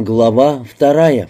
Глава 2.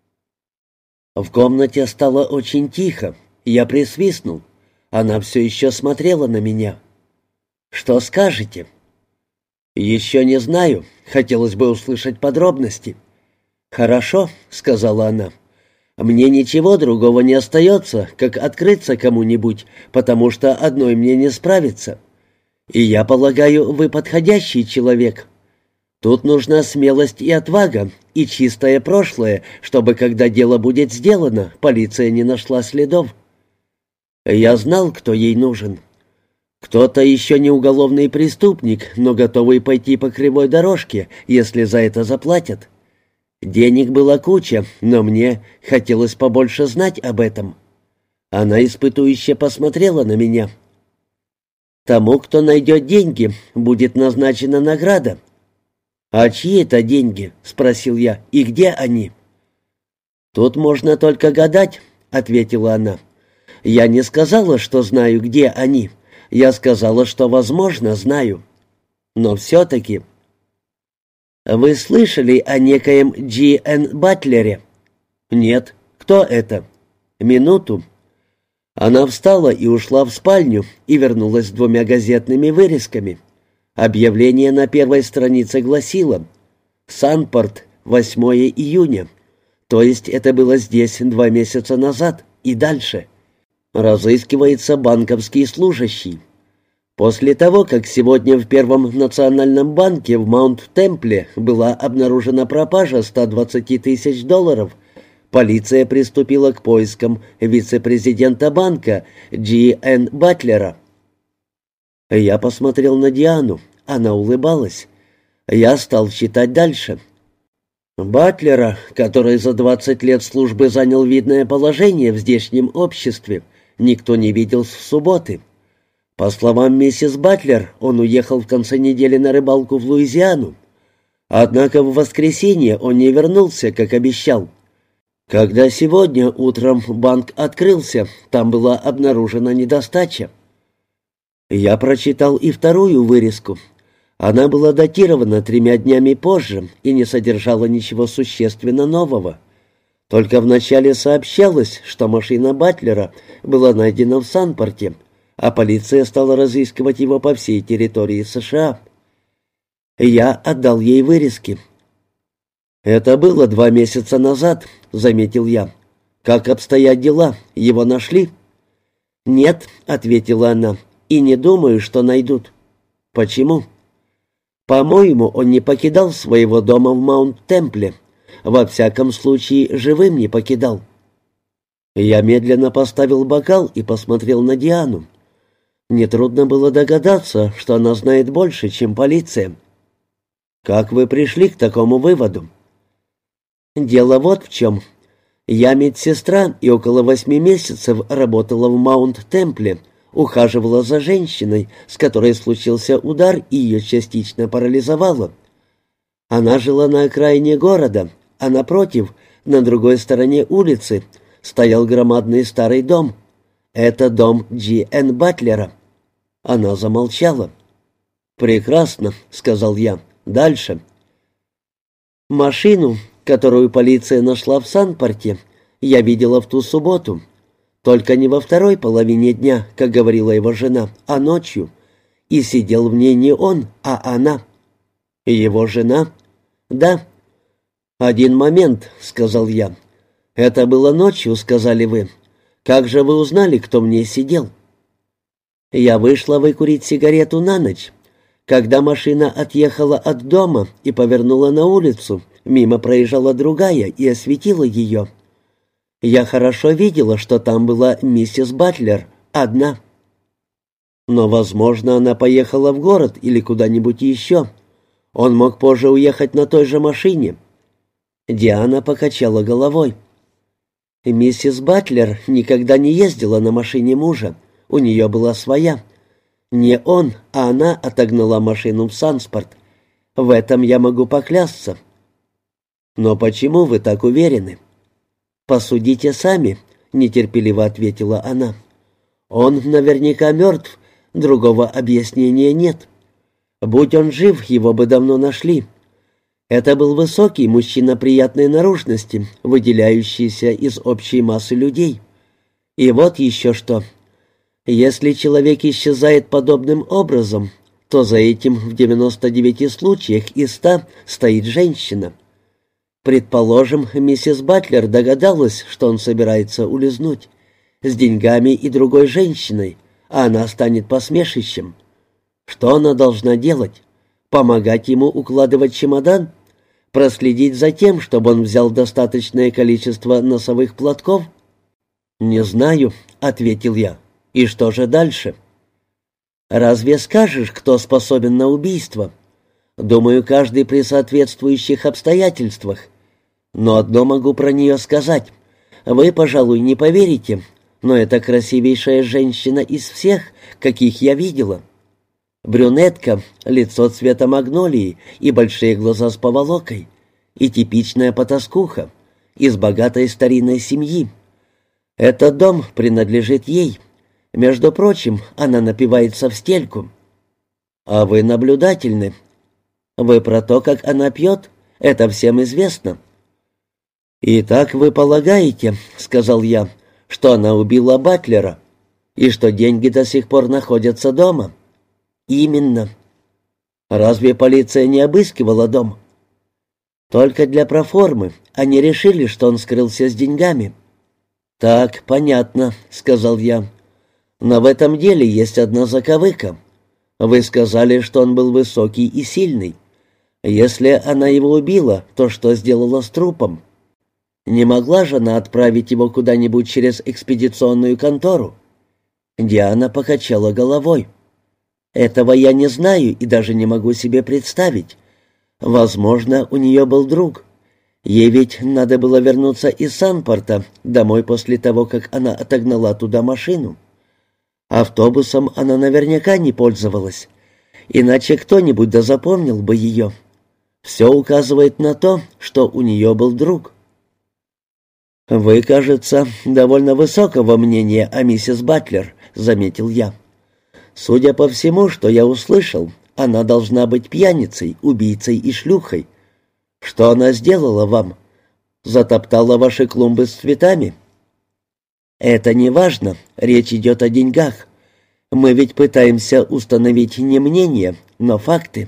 В комнате стало очень тихо. Я присвистнул. Она все еще смотрела на меня. «Что скажете?» «Еще не знаю. Хотелось бы услышать подробности». «Хорошо», — сказала она. «Мне ничего другого не остается, как открыться кому-нибудь, потому что одной мне не справиться. И я полагаю, вы подходящий человек. Тут нужна смелость и отвага, и чистое прошлое, чтобы, когда дело будет сделано, полиция не нашла следов». Я знал, кто ей нужен. Кто-то еще не уголовный преступник, но готовый пойти по кривой дорожке, если за это заплатят. Денег была куча, но мне хотелось побольше знать об этом. Она испытующе посмотрела на меня. «Тому, кто найдет деньги, будет назначена награда». «А чьи это деньги?» — спросил я. «И где они?» «Тут можно только гадать», — ответила она. «Я не сказала, что знаю, где они. Я сказала, что, возможно, знаю. Но все-таки...» «Вы слышали о некоем Джи.Н. Батлере?» «Нет. Кто это?» «Минуту». Она встала и ушла в спальню и вернулась с 2 газетными вырезками. Объявление на первой странице гласило: «Санпорт, 8 июня». То есть это было здесь 2 месяца назад и дальше. Разыскивается банковский служащий. После того, как сегодня в Первом национальном банке в Маунт-Темпле была обнаружена пропажа 120 тысяч долларов, полиция приступила к поискам вице-президента банка Джи.Н. Батлера. Я посмотрел на Диану. Она улыбалась. Я стал читать дальше. Батлера, который за 20 лет службы занял видное положение в здешнем обществе, никто не видел с субботы. По словам миссис Батлер, он уехал в конце недели на рыбалку в Луизиану. Однако в воскресенье он не вернулся, как обещал. Когда сегодня утром банк открылся, там была обнаружена недостача. Я прочитал и вторую вырезку. Она была датирована 3 днями позже и не содержала ничего существенно нового. Только вначале сообщалось, что машина Батлера была найдена в Санпорте, а полиция стала разыскивать его по всей территории США. Я отдал ей вырезки. «Это было 2 месяца назад», — заметил я. «Как обстоят дела? Его нашли?» «Нет», — ответила она. «И не думаю, что найдут». «Почему?» «По-моему, он не покидал своего дома в Маунт-Темпле. Во всяком случае, живым не покидал». Я медленно поставил бокал и посмотрел на Диану. Нетрудно было догадаться, что она знает больше, чем полиция. «Как вы пришли к такому выводу?» «Дело вот в чем. Я медсестра и около 8 месяцев работала в Маунт-Темпле, ухаживала за женщиной, с которой случился удар и ее частично парализовало. Она жила на окраине города, а напротив, на другой стороне улицы, стоял громадный старый дом. Это дом Джи.Н. Батлера». Она замолчала. «Прекрасно», — сказал я. «Дальше». «Машину, которую полиция нашла в Санпорте, я видела в ту субботу. Только не во второй половине дня, как говорила его жена, а ночью. И сидел в ней не он, а она». «Его жена?» «Да». «Один момент», — сказал я. «Это было ночью», — сказали вы. «Как же вы узнали, кто в ней сидел?» «Я вышла выкурить сигарету на ночь. Когда машина отъехала от дома и повернула на улицу, мимо проезжала другая и осветила ее. Я хорошо видела, что там была миссис Батлер, одна. Но, возможно, она поехала в город или куда-нибудь еще. Он мог позже уехать на той же машине». Диана покачала головой. «Миссис Батлер никогда не ездила на машине мужа. У нее была своя. Не он, а она отогнала машину в Санспорт. В этом я могу поклясться». «Но почему вы так уверены?» «Посудите сами», — нетерпеливо ответила она. «Он наверняка мертв, другого объяснения нет. Будь он жив, его бы давно нашли. Это был высокий мужчина приятной наружности, выделяющийся из общей массы людей. И вот еще что. Если человек исчезает подобным образом, то за этим в 99 случаях из 100 стоит женщина. Предположим, миссис Батлер догадалась, что он собирается улизнуть. С деньгами и другой женщиной, а она станет посмешищем. Что она должна делать? Помогать ему укладывать чемодан? Проследить за тем, чтобы он взял достаточное количество носовых платков? «Не знаю», — ответил я. «И что же дальше?» «Разве скажешь, кто способен на убийство?» «Думаю, каждый при соответствующих обстоятельствах. Но одно могу про нее сказать. Вы, пожалуй, не поверите, но это красивейшая женщина из всех, каких я видела. Брюнетка, лицо цвета магнолии и большие глаза с поволокой, и типичная потаскуха, из богатой старинной семьи. Этот дом принадлежит ей. Между прочим, она напивается в стельку. А вы наблюдательны. Вы про то, как она пьет? Это всем известно». «Итак, вы полагаете, — сказал я, — что она убила Батлера, и что деньги до сих пор находятся дома?» «Именно». «Разве полиция не обыскивала дом?» «Только для проформы. Они решили, что он скрылся с деньгами». «Так, понятно», — сказал я. «Но в этом деле есть одна заковыка. Вы сказали, что он был высокий и сильный. Если она его убила, то что сделала с трупом? Не могла же она отправить его куда-нибудь через экспедиционную контору?» Диана покачала головой. «Этого я не знаю и даже не могу себе представить. Возможно, у нее был друг. Ей ведь надо было вернуться из Санпорта домой после того, как она отогнала туда машину. Автобусом она наверняка не пользовалась, иначе кто-нибудь да запомнил бы ее. Все указывает на то, что у нее был друг». «Вы, кажется, довольно высокого мнения о миссис Батлер», — заметил я. «Судя по всему, что я услышал, она должна быть пьяницей, убийцей и шлюхой. Что она сделала вам? Затоптала ваши клумбы с цветами?» «Это не важно, речь идет о деньгах. Мы ведь пытаемся установить не мнение, но факты».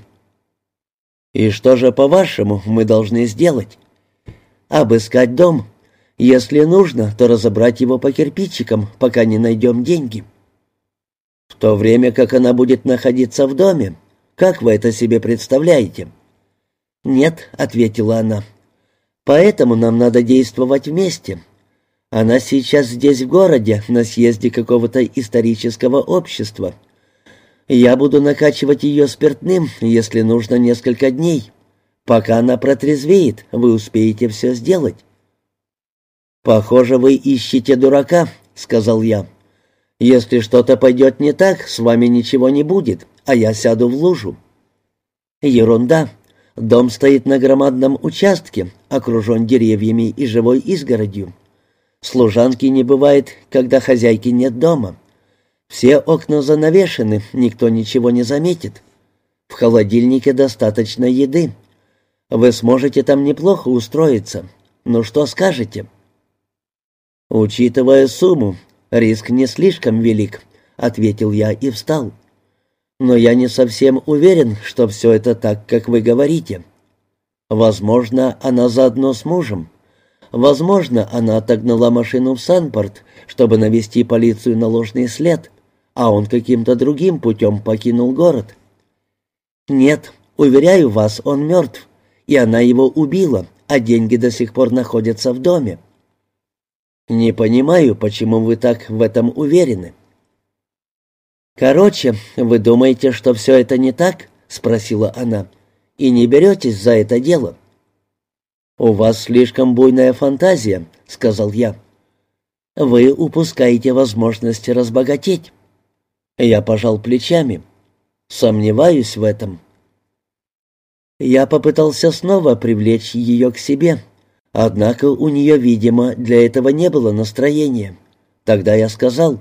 «И что же, по-вашему, мы должны сделать?» «Обыскать дом. Если нужно, то разобрать его по кирпичикам, пока не найдем деньги». «В то время как она будет находиться в доме? Как вы это себе представляете?» «Нет», — ответила она. «Поэтому нам надо действовать вместе. Она сейчас здесь в городе, на съезде какого-то исторического общества. Я буду накачивать ее спиртным, если нужно, несколько дней. Пока она протрезвеет, вы успеете все сделать». «Похоже, вы ищете дурака», — сказал я. «Если что-то пойдет не так, с вами ничего не будет, а я сяду в лужу». «Ерунда. Дом стоит на громадном участке, окружен деревьями и живой изгородью. Служанки не бывает, когда хозяйки нет дома. Все окна занавешены, никто ничего не заметит. В холодильнике достаточно еды. Вы сможете там неплохо устроиться. Ну что скажете?» «Учитывая сумму, риск не слишком велик», — ответил я и встал. «Но я не совсем уверен, что все это так, как вы говорите. Возможно, она заодно с мужем. Возможно, она отогнала машину в Санпорт, чтобы навести полицию на ложный след, а он каким-то другим путем покинул город. Нет, уверяю вас, он мертв, и она его убила, а деньги до сих пор находятся в доме». «Не понимаю, почему вы так в этом уверены». «Короче, вы думаете, что все это не так?» — спросила она. «И не беретесь за это дело?» «У вас слишком буйная фантазия», — сказал я. «Вы упускаете возможность разбогатеть». Я пожал плечами. «Сомневаюсь в этом». Я попытался снова привлечь ее к себе. Однако у нее, видимо, для этого не было настроения. Тогда я сказал: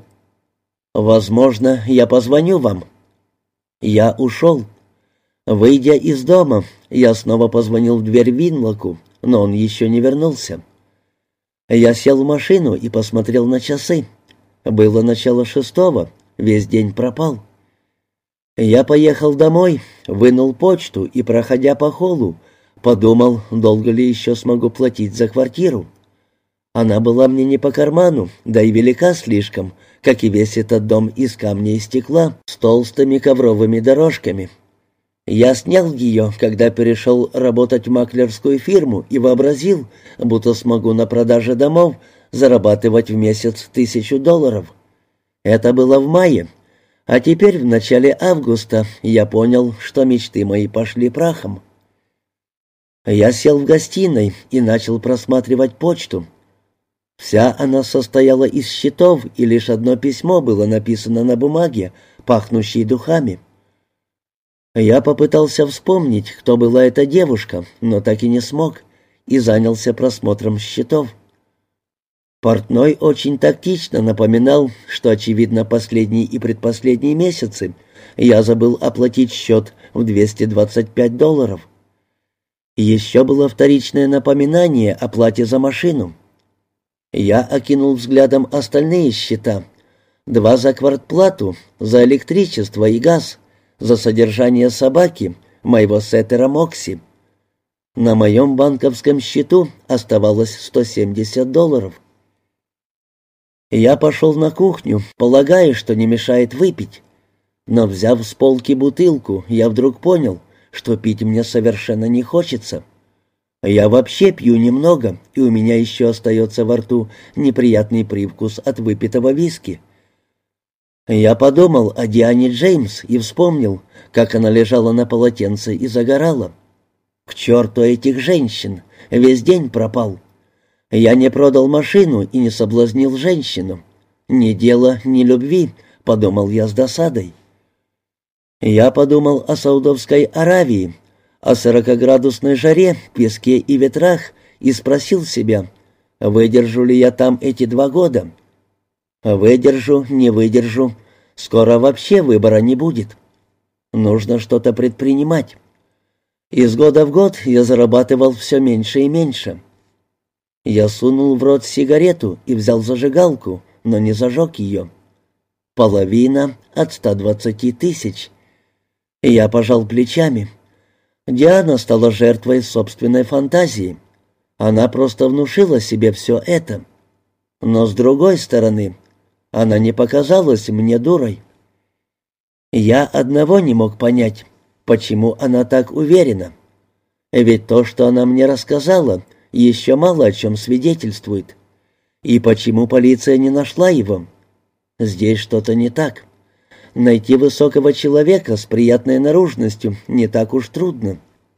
«Возможно, я позвоню вам». Я ушел. Выйдя из дома, я снова позвонил в дверь Винлоку, но он еще не вернулся. Я сел в машину и посмотрел на часы. Было начало 6:00, весь день пропал. Я поехал домой, вынул почту и, проходя по холлу, подумал, долго ли еще смогу платить за квартиру. Она была мне не по карману, да и велика слишком, как и весь этот дом из камня и стекла с толстыми ковровыми дорожками. Я снял ее, когда перешел работать в маклерскую фирму, и вообразил, будто смогу на продаже домов зарабатывать в месяц $1000. Это было в мае, а теперь в начале августа я понял, что мечты мои пошли прахом. Я сел в гостиной и начал просматривать почту. Вся она состояла из счетов, и лишь одно письмо было написано на бумаге, пахнущей духами. Я попытался вспомнить, кто была эта девушка, но так и не смог, и занялся просмотром счетов. Портной очень тактично напоминал, что, очевидно, последний и предпоследние месяцы я забыл оплатить счет в $225. Еще было вторичное напоминание о плате за машину. Я окинул взглядом остальные счета. 2 за квартплату, за электричество и газ, за содержание собаки, моего сеттера Мокси. На моем банковском счету оставалось $170. Я пошел на кухню, полагая, что не мешает выпить. Но, взяв с полки бутылку, я вдруг понял, что пить мне совершенно не хочется. Я вообще пью немного, и у меня еще остается во рту неприятный привкус от выпитого виски. Я подумал о Диане Джеймс и вспомнил, как она лежала на полотенце и загорала. К черту этих женщин, весь день пропал. Я не продал машину и не соблазнил женщину. Ни дела, ни любви, подумал я с досадой. Я подумал о Саудовской Аравии, о 40-градусной жаре, песке и ветрах и спросил себя, выдержу ли я там эти 2 года. Выдержу, не выдержу, скоро вообще выбора не будет. Нужно что-то предпринимать. Из года в год я зарабатывал все меньше и меньше. Я сунул в рот сигарету и взял зажигалку, но не зажег ее. Половина от 120 тысяч. Я пожал плечами. Диана стала жертвой собственной фантазии. Она просто внушила себе все это. Но с другой стороны, она не показалась мне дурой. Я одного не мог понять, почему она так уверена. Ведь то, что она мне рассказала, еще мало о чем свидетельствует. И почему полиция не нашла его? Здесь что-то не так. Найти высокого человека с приятной наружностью не так уж трудно.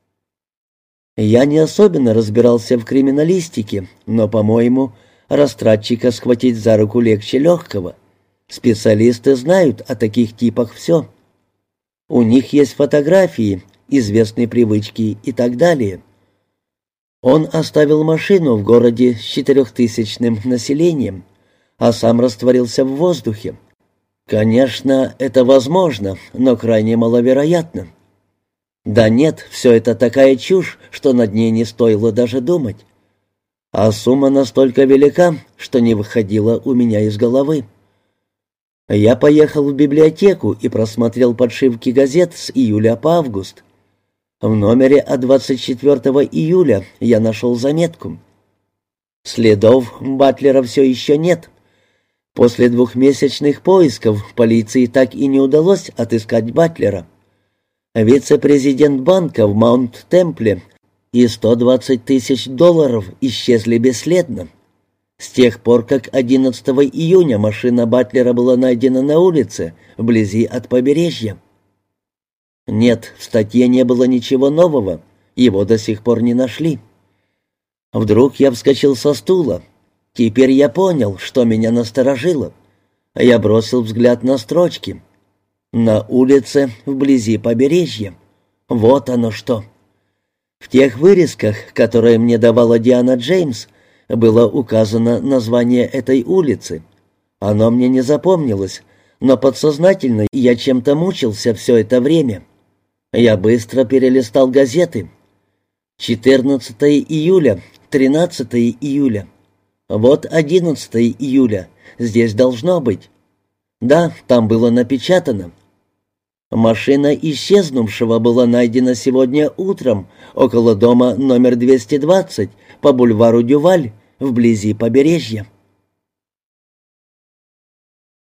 Я не особенно разбирался в криминалистике, но, по-моему, растратчика схватить за руку легче легкого. Специалисты знают о таких типах все. У них есть фотографии, известные привычки и так далее. Он оставил машину в городе с 4000-ным населением, а сам растворился в воздухе. Конечно, это возможно, но крайне маловероятно. Да нет, все это такая чушь, что над ней не стоило даже думать. А сумма настолько велика, что не выходила у меня из головы. Я поехал в библиотеку и просмотрел подшивки газет с июля по август. В номере от 24 июля я нашел заметку. Следов Батлера все еще нет. После 2-месячных поисков полиции так и не удалось отыскать Батлера. Вице-президент банка в Маунт-Темпле и $120 тысяч исчезли бесследно. С тех пор, как 11 июня машина Батлера была найдена на улице, вблизи от побережья. Нет, в статье не было ничего нового, его до сих пор не нашли. Вдруг я вскочил со стула. Теперь я понял, что меня насторожило. Я бросил взгляд на строчки. На улице, вблизи побережья. Вот оно что. В тех вырезках, которые мне давала Диана Джеймс, было указано название этой улицы. Оно мне не запомнилось, но подсознательно я чем-то мучился все это время. Я быстро перелистал газеты. 14 июля, 13 июля. Вот 11 июля. Здесь должно быть. Да, там было напечатано. Машина исчезнувшего была найдена сегодня утром около дома номер 220 по бульвару Дюваль, вблизи побережья.